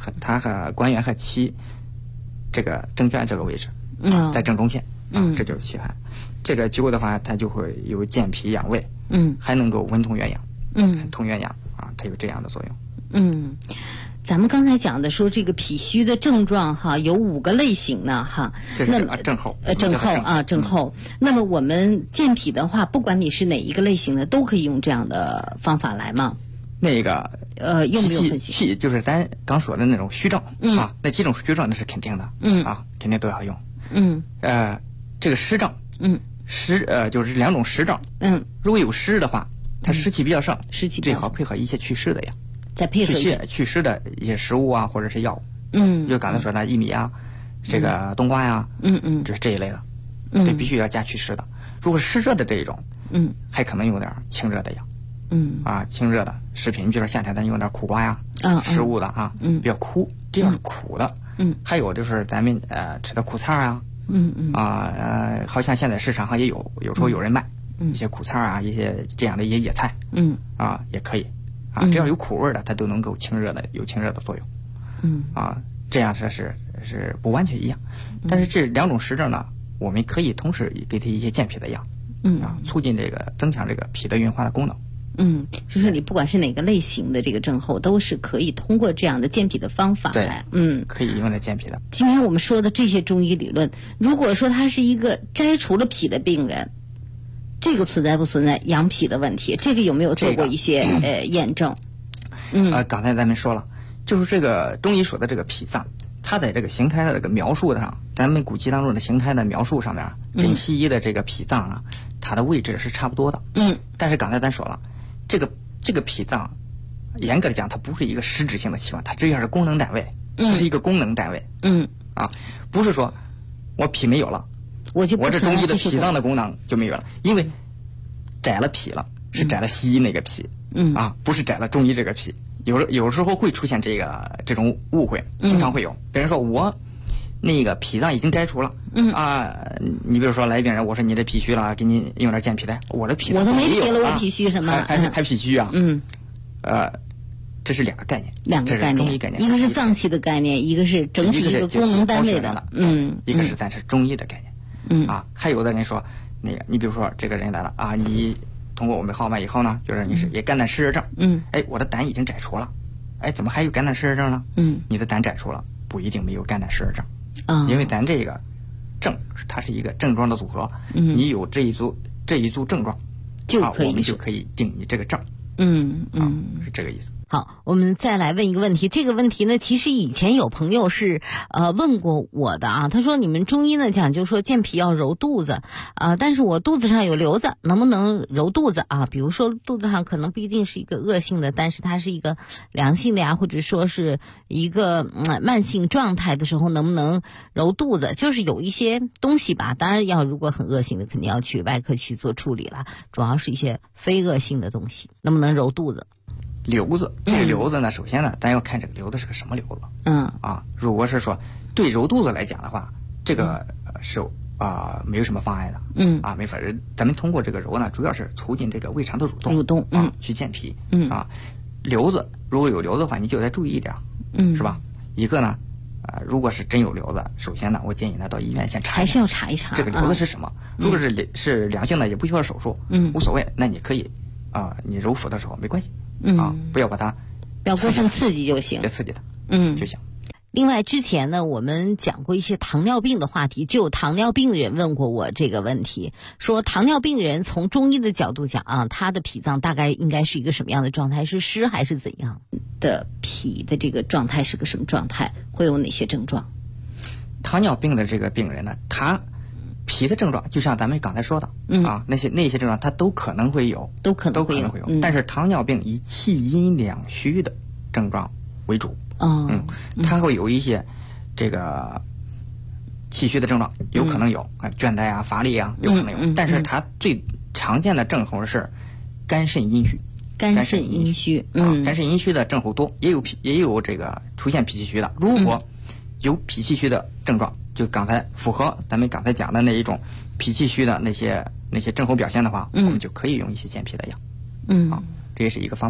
它和关元和脐这个正圈这个位置在正中线这就是脐盘。这个灸的话，它就会有健脾养胃，还能够温通元阳，通元阳它有这样的作用。 咱们刚才讲的说这个脾虚的症状有5个类型呢那么症候症候。那么我们健脾的话，不管你是哪一个类型的，都可以用这样的方法来吗？ 那个用不用分析？ 就是咱刚说的那种虚症那几种虚症那是肯定的肯定都要用。这个湿症就是2种湿症如果有湿的话，它湿气比较盛，最好配合一些祛湿的药， 再配合祛湿的一些食物或者是药物。就刚才说的薏米这个冬瓜呀就是这一类的对，必须要加祛湿的。如果湿热的这一种还可能用点清热的药清热的食品，比如说夏天咱用点苦瓜呀食物的比较苦，这样是苦的。还有就是咱们吃的苦菜好像现在市场上也有时候有人卖一些苦菜一些这样的一些野菜也可以这样有苦味的它都能够有清热的作用这样是不完全一样。但是这2种湿症呢，我们可以同时给它一些健脾的药促进这个增强这个脾的运化的功能。 就是你不管是哪个类型的这个症候，都是可以通过这样的健脾的方法来可以用来健脾的。 今天我们说的这些中医理论，如果说他是一个摘除了脾的病人，这个存在不存在养脾的问题？这个有没有做过一些验证？ 刚才咱们说了，就是这个中医说的这个脾脏，它在这个形态的这个描述上，咱们古籍当中的形态的描述上面，跟西医的这个脾脏它的位置是差不多的。但是刚才咱说了，这个脾脏严格的讲，它不是一个实质性的器官，它只是功能单位，它是一个功能单位。不是说我脾没有了，我这中医的脾脏的功能就没有了，因为摘了脾了，是摘了西医那个脾不是摘了中医这个脾。有时候会出现这种误会，经常会有别人说我那个脾脏已经摘除了你比如说来病人，我说你这脾虚了，给你用点健脾的，我这脾脏我都没脾了，我脾虚什么还脾虚这是2个概念， 这是中医概念， 一个是脏器的概念，一个是整体一个功能单位的一个是咱是中医的概念还有的人说那个你比如说这个人来了你通过我们号脉以后呢，就是你是也肝胆湿热症我的胆已经摘除了怎么还有肝胆湿热症呢？你的胆摘除了不一定没有肝胆湿热症因为咱这个症它是一个症状的组合你有这一组症状我们就可以定你这个症是这个意思。 好，我们再来问一个问题。这个问题呢，其实以前有朋友是问过我的他说你们中医呢讲究说健脾要揉肚子但是我肚子上有瘤子，能不能揉肚子比如说肚子上可能不一定是一个恶性的，但是它是一个良性的或者说是一个慢性状态的时候，能不能揉肚子？就是有一些东西吧，当然如果很恶性的肯定要去外科去做处理了，主要是一些非恶性的东西，能不能揉肚子？ 瘤子，这个瘤子呢，首先呢，咱要看这个瘤子是个什么瘤子。如果是说对揉肚子来讲的话，这个是没有什么妨碍的。没法。咱们通过这个揉呢，主要是促进这个胃肠的蠕动去健脾。瘤子如果有瘤子的话，你就得注意一点，是吧？一个呢，如果是真有瘤子，首先呢，我建议呢到医院先查， 还是要查一查这个瘤子是什么。如果是良性的，也不需要手术，无所谓，那你可以你揉腹的时候没关系。不要把它不要过分刺激就行， 别刺激它就行。 另外之前呢我们讲过一些糖尿病的话题，就有糖尿病人问过我这个问题，说糖尿病人从中医的角度讲他的脾脏大概应该是一个什么样的状态，是湿还是怎样的？脾的这个状态是个什么状态，会有哪些症状？ 糖尿病的这个病人呢，他脾的症状就像咱们刚才说的那些症状他都可能会有， 都可能会有但是糖尿病以气阴两虚的症状为主。它会有一些这个气虚的症状，有可能有倦怠乏力有可能有，但是它最常见的症候是肝肾阴虚。 肝肾阴虚肝肾阴虚的症候多，也有这个出现脾气虚的。如果有脾气虚的症状，就刚才符合咱们刚才讲的那一种脾气虚的那些症候表现的话，我们就可以用一些健脾的药。这也是一个方面。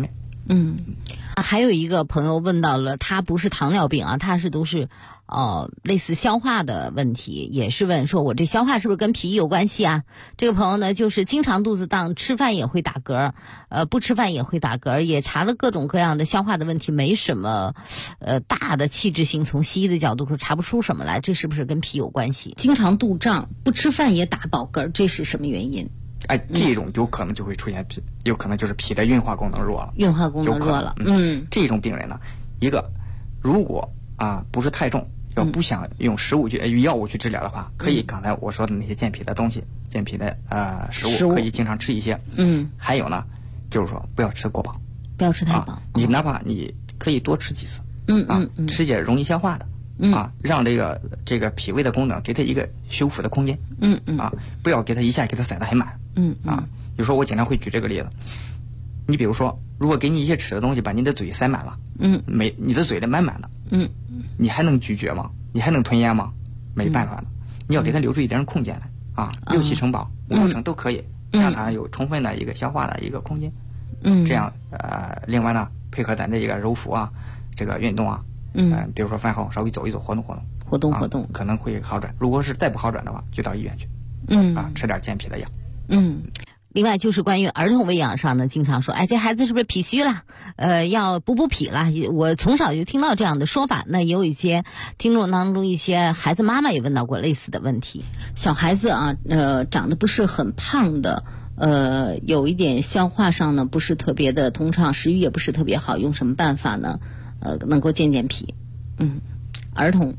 还有一个朋友问到了，他不是糖尿病啊，他都是类似消化的问题，也是问说我这消化是不是跟脾有关系啊？这个朋友呢，就是经常肚子胀，吃饭也会打嗝，不吃饭也会打嗝，也查了各种各样的消化的问题，没什么大的器质性，从西医的角度说查不出什么来，这是不是跟脾有关系？ 经常肚胀，不吃饭也打饱嗝，这是什么原因？ 这种有可能就会出现有可能就是脾的运化功能弱了， 运化功能弱了。 这种病人呢，如果不是太重，要不想用药物去治疗的话，可以刚才我说的那些健脾的东西，健脾的食物可以经常吃一些。还有呢，就是说不要吃过饱， 不要吃太饱。 你哪怕你可以多吃几次，吃些容易消化的。让这个脾胃的功能给它一个修复的空间。不要给它一下给它塞得很满。有时候我经常会举这个例子，你比如说，如果给你一些吃的东西把你的嘴塞满了，你的嘴里满满的，你还能咀嚼吗？你还能吞咽吗？没办法的，你要给它留出一点空间来，6、7成饱，5、6成都可以，让它有充分的一个消化的一个空间。这样另外呢，配合咱这个揉腹这个运动比如说饭后稍微走一走，活动，可能会好转。如果是再不好转的话，就到医院去，吃点健脾的药。 另外就是关于儿童喂养上呢，经常说，这孩子是不是脾虚了？要补脾了。我从小就听到这样的说法。那也有一些听众当中，一些孩子妈妈也问到过类似的问题。 小孩子长得不是很胖的，有一点消化上呢不是特别的通畅，食欲也不是特别好，用什么办法呢？能够健脾。儿童，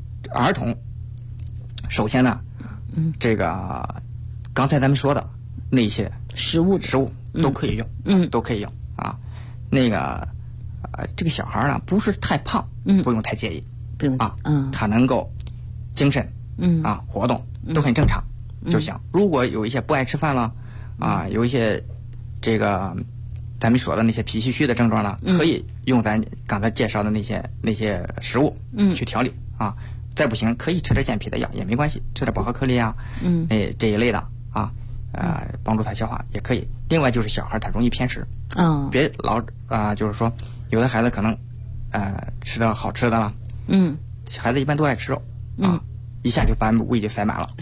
首先呢，这个刚才咱们说的那些食物都可以用，都可以用这个小孩呢不是太胖，不用太介意， 不用他能够精神活动都很正常就行。如果有一些不爱吃饭了有一些这个咱们说的那些脾气虚的症状呢，可以用咱刚才介绍的那些食物去调理再不行可以吃点健脾的药也没关系，吃点保和颗粒这一类的帮助他消化也可以。另外就是小孩他容易偏食，别老就是说有的孩子可能吃的好吃的了，孩子一般都爱吃肉一下就把胃就塞满了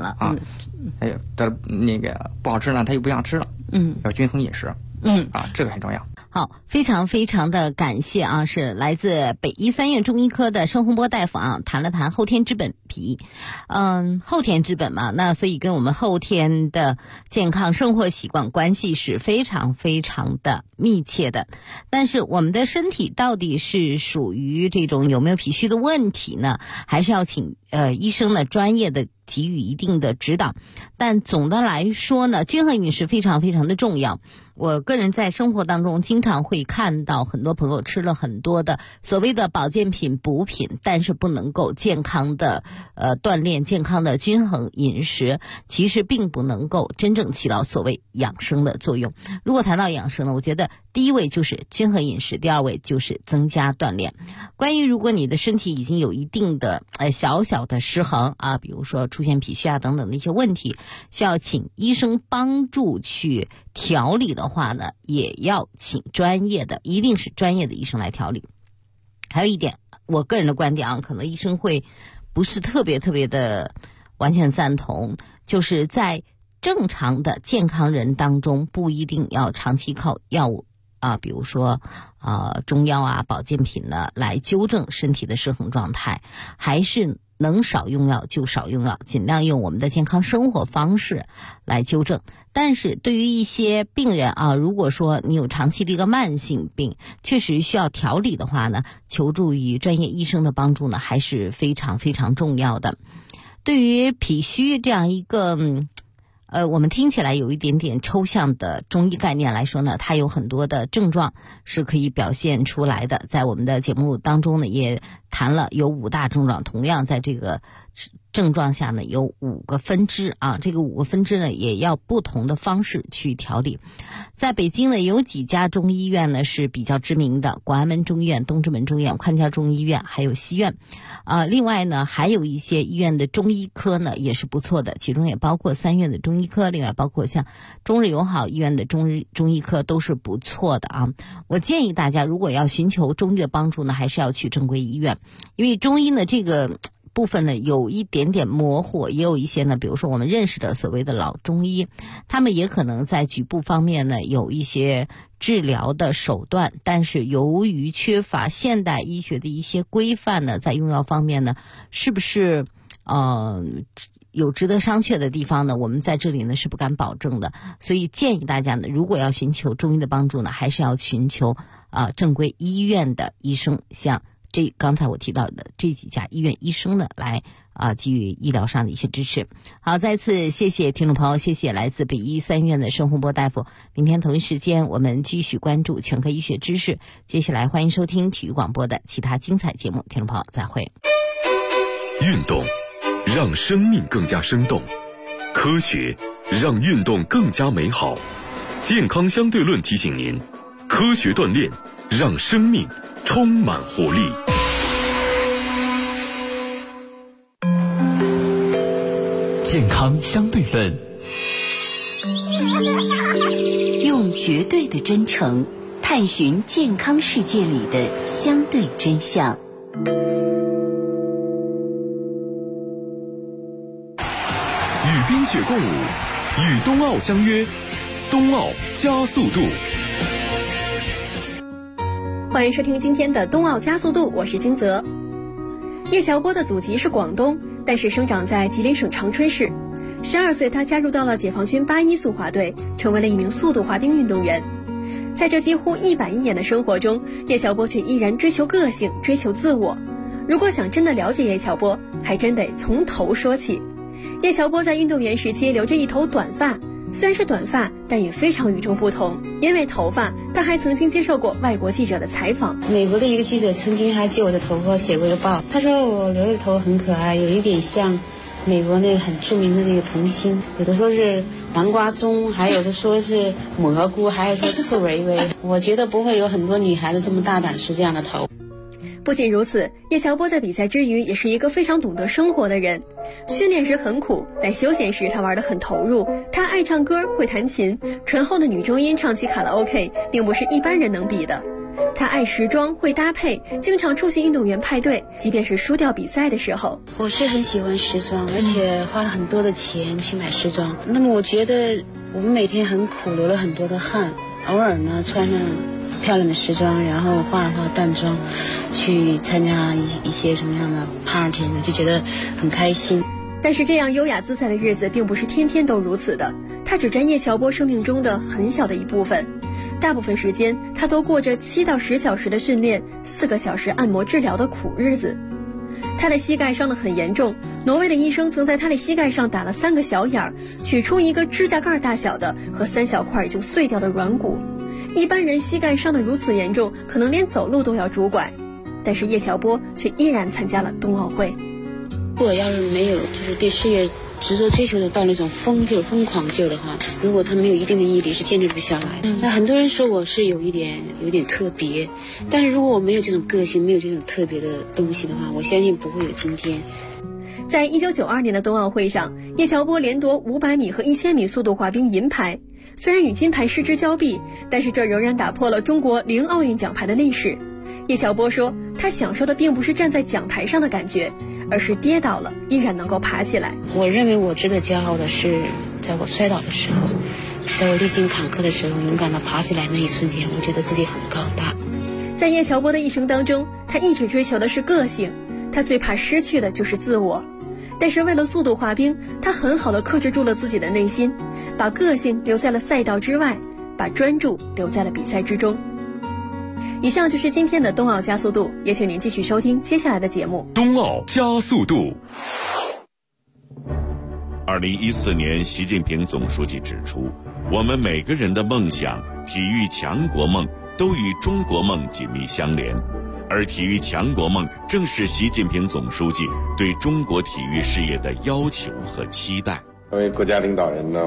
那个不好吃呢他又不想吃了，要均衡饮食。这个很重要。 好，非常非常的感谢是来自北医三院中医科的申洪波大夫谈了谈后天之本脾。后天之本嘛，那所以跟我们后天的健康生活习惯关系是非常非常的密切的。但是我们的身体到底是属于这种有没有脾虚的问题呢？还是要请医生呢专业的给予一定的指导。但总的来说呢，均衡饮食非常非常的重要。我个人在生活当中经常会看到很多朋友吃了很多的所谓的保健品补品，但是不能够健康的锻炼，健康的均衡饮食其实并不能够真正起到所谓养生的作用。如果谈到养生呢，我觉得第一位就是均衡饮食，第二位就是增加锻炼。关于如果你的身体已经有一定的小小的失衡比如说出现脾虚等等的一些问题，需要请医生帮助去调理的话呢，也要请专业的，一定是专业的医生来调理。还有一点，我个人的观点可能医生会不是特别的完全赞同，就是在正常的健康人当中，不一定要长期靠药物比如说中药保健品呢来纠正身体的失衡状态，还是能少用药就少用药，尽量用我们的健康生活方式来纠正。但是对于一些病人如果说你有长期的一个慢性病，确实需要调理的话呢，求助于专业医生的帮助呢，还是非常非常重要的。对于脾虚这样一个我们听起来有一点点抽象的中医概念来说呢，它有很多的症状是可以表现出来的。在我们的节目当中呢，也谈了有5大症状，同样在这个症状下呢有5个分支啊，这个5个分支呢也要不同的方式去调理。在北京呢有几家中医院呢是比较知名的，广安门中医院、东直门中医院、宽家中医院还有西院。另外呢还有一些医院的中医科呢也是不错的，其中也包括3院的中医科，另外包括像中日友好医院的中医科都是不错的啊。我建议大家如果要寻求中医的帮助呢，还是要去正规医院，因为中医呢这个部分呢有一点点模糊，也有一些呢比如说我们认识的所谓的老中医，他们也可能在局部方面呢有一些治疗的手段，但是由于缺乏现代医学的一些规范呢，在用药方面呢是不是有值得商榷的地方呢，我们在这里呢是不敢保证的。所以建议大家呢，如果要寻求中医的帮助呢，还是要寻求正规医院的医生，像刚才我提到的这几家医院医生呢来给予医疗上的一些支持。好，再次谢谢听众朋友，谢谢来自北医3院的盛洪波大夫。明天同一时间我们继续关注全科医学知识，接下来欢迎收听体育广播的其他精彩节目，听众朋友再会。 运动让生命更加生动，科学让运动更加美好。健康相对论提醒您，科学锻炼让生命充满活力。 健康相对论，用绝对的真诚探寻健康世界里的相对真相。 与冰雪共舞，与冬奥相约，冬奥加速度。 欢迎收听今天的冬奥加速度，我是金泽。叶乔波的祖籍是广东，但是生长在吉林省长春市。12岁，他加入到了解放军81速滑队，成为了一名速度滑冰运动员。在这几乎一板一眼的生活中，叶乔波却依然追求个性，追求自我。如果想真的了解叶乔波，还真得从头说起。叶乔波在运动员时期留着一头短发，虽然是短发，但也非常与众不同。因为头发，他还曾经接受过外国记者的采访。 美国的一个记者曾经还借我的头发写过一个报，他说我留的头很可爱，有一点像美国那个很著名的那个童星，有的说是南瓜棕，还有的说是蘑菇，还有说刺猬尾。我觉得不会有很多女孩子这么大胆梳这样的头。 不仅如此，叶乔波在比赛之余也是一个非常懂得生活的人。训练时很苦，但休闲时他玩得很投入。他爱唱歌，会弹琴，醇厚的女中音唱起卡拉 OK 并不是一般人能比的。他爱时装，会搭配，经常出席运动员派对，即便是输掉比赛的时候。 我是很喜欢时装，而且花了很多的钱去买时装。那么我觉得我们每天很苦，流了很多的汗，偶尔呢穿上漂亮的时装，然后化淡妆去参加一些什么样的 party 呢，就觉得很开心。 但是这样优雅自在的日子并不是天天都如此的，它只占叶乔波生命中的很小的一部分。大部分时间他都过着7到10小时的训练，4个小时按摩治疗的苦日子。他的膝盖伤得很严重，挪威的医生曾在他的膝盖上打了3个小眼儿，取出一个指甲盖大小的和3小块已经碎掉的软骨。一般人膝盖伤得如此严重，可能连走路都要拄拐，但是叶乔波却依然参加了冬奥会。 如果要是没有就是对事业执着追求的到那种疯狂劲儿的话，如果他没有一定的毅力，是坚持不下来的。那很多人说我是有点特别，但是如果我没有这种个性，没有这种特别的东西的话，我相信不会有今天。 在1992年的冬奥会上，叶乔波连夺500米和1000米速度滑冰银牌。虽然与金牌失之交臂，但是这仍然打破了中国0奥运奖牌的历史。叶乔波说，他享受的并不是站在讲台上的感觉，而是跌倒了依然能够爬起来。 我认为我值得骄傲的是，在我摔倒的时候，在我历经坎坷的时候，勇敢地爬起来那一瞬间，我觉得自己很高大。 在叶乔波的一生当中，他一直追求的是个性，他最怕失去的就是自我。但是为了速度滑冰，他很好地克制住了自己的内心，把个性留在了赛道之外，把专注留在了比赛之中。以上就是今天的冬奥加速度，也请您继续收听接下来的节目。 冬奥加速度。 2014年，习近平总书记指出，我们每个人的梦想、体育强国梦都与中国梦紧密相连。 而体育强国梦正是习近平总书记对中国体育事业的要求和期待。 作为国家领导人呢，